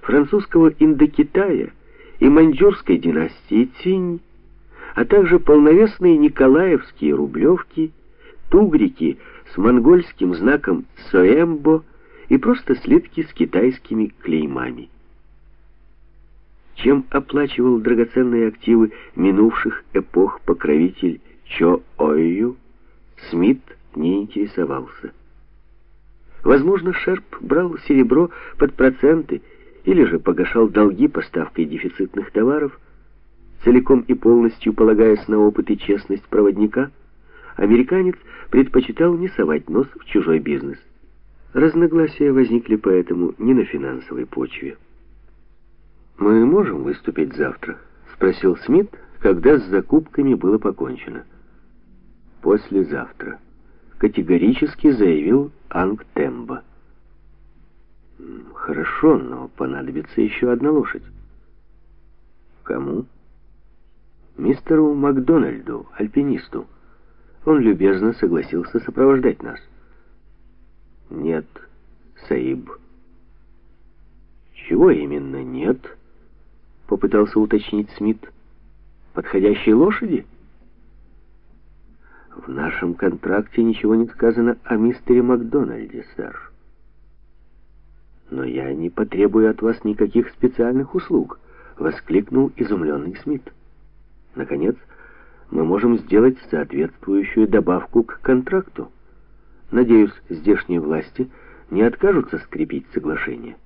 французского Индокитая и маньчжурской династии Цинь, а также полновесные николаевские рублевки, тугрики с монгольским знаком Соэмбо и просто слитки с китайскими клеймами. Чем оплачивал драгоценные активы минувших эпох покровитель Чо Ойю, Смит не интересовался. Возможно, Шерп брал серебро под проценты или же погашал долги поставкой дефицитных товаров. Целиком и полностью полагаясь на опыт и честность проводника, американец предпочитал не совать нос в чужой бизнес. Разногласия возникли поэтому не на финансовой почве. «Мы можем выступить завтра?» — спросил Смит, когда с закупками было покончено. «Послезавтра», — категорически заявил Анг Тембо. «Хорошо, но понадобится еще одна лошадь». «Кому?» «Мистеру Макдональду, альпинисту. Он любезно согласился сопровождать нас». «Нет, Саиб». «Чего именно нет?» — попытался уточнить Смит. «Подходящей лошади?» «В нашем контракте ничего не сказано о мистере Макдональде, сэр». «Но я не потребую от вас никаких специальных услуг», — воскликнул изумленный Смит. «Наконец, мы можем сделать соответствующую добавку к контракту. Надеюсь, здешние власти не откажутся скрепить соглашение».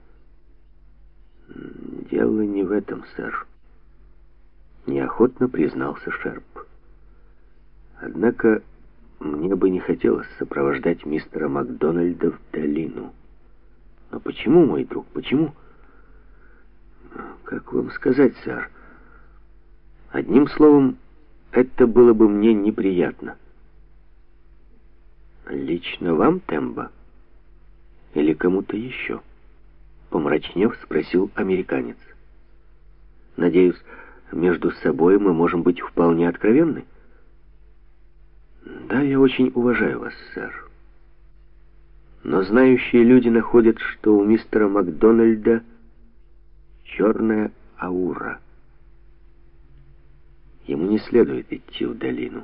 «Дело не в этом, сэр», — неохотно признался Шерп. «Однако мне бы не хотелось сопровождать мистера Макдональда в долину». «Но почему, мой друг, почему?» «Как вам сказать, сэр? Одним словом, это было бы мне неприятно». «Лично вам, Тембо? Или кому-то еще?» Помрачнев, спросил американец. «Надеюсь, между собой мы можем быть вполне откровенны?» «Да, я очень уважаю вас, сэр. Но знающие люди находят, что у мистера Макдональда черная аура. Ему не следует идти в долину».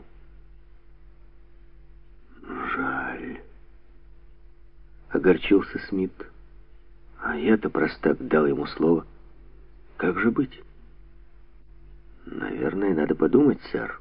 «Жаль», — огорчился Смит. «А я-то, простак, дал ему слово. Как же быть?» «Наверное, надо подумать, сэр».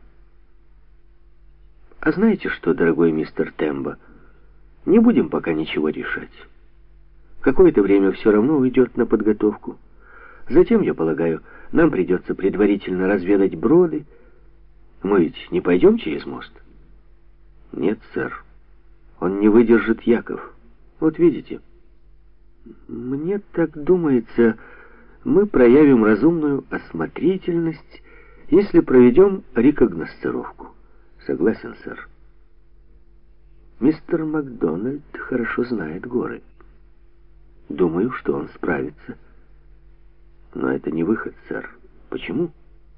«А знаете что, дорогой мистер Тембо, не будем пока ничего решать. Какое-то время все равно уйдет на подготовку. Затем, я полагаю, нам придется предварительно разведать броды. Мы ведь не пойдем через мост?» «Нет, сэр. Он не выдержит яков. Вот видите». «Мне так думается, мы проявим разумную осмотрительность, если проведем рекогносцировку». «Согласен, сэр. Мистер Макдональд хорошо знает горы. Думаю, что он справится. Но это не выход, сэр. Почему?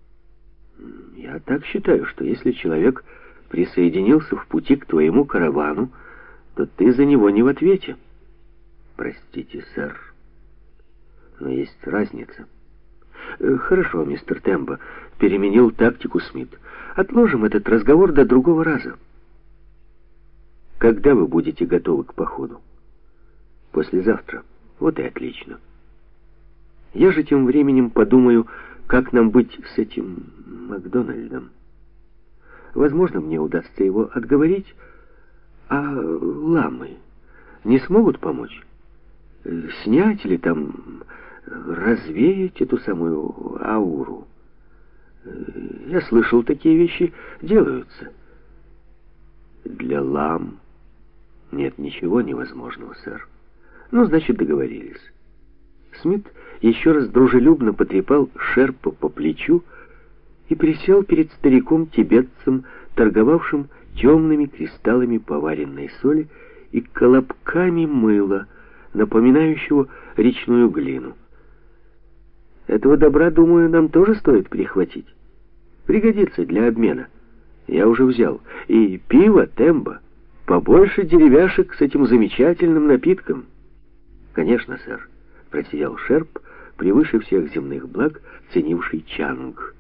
Я так считаю, что если человек присоединился в пути к твоему каравану, то ты за него не в ответе». «Простите, сэр, но есть разница». «Хорошо, мистер Тембо», — переменил тактику Смит. «Отложим этот разговор до другого раза». «Когда вы будете готовы к походу?» «Послезавтра». «Вот и отлично. Я же тем временем подумаю, как нам быть с этим Макдональдом. Возможно, мне удастся его отговорить, а ламы не смогут помочь? Снять или там развеять эту самую ауру? Я слышал, такие вещи делаются». «Для лам нет ничего невозможного, сэр». «Ну, значит, договорились». Смит еще раз дружелюбно потрепал Шерпа по плечу и присел перед стариком-тибетцем, торговавшим темными кристаллами поваренной соли и колобками мыла, напоминающего речную глину. «Этого добра, думаю, нам тоже стоит прихватить. Пригодится для обмена. Я уже взял. И пиво, Тембо. Побольше деревяшек с этим замечательным напитком». «Конечно, сэр», — просиял Шерп, превыше всех земных благ ценивший Чанг.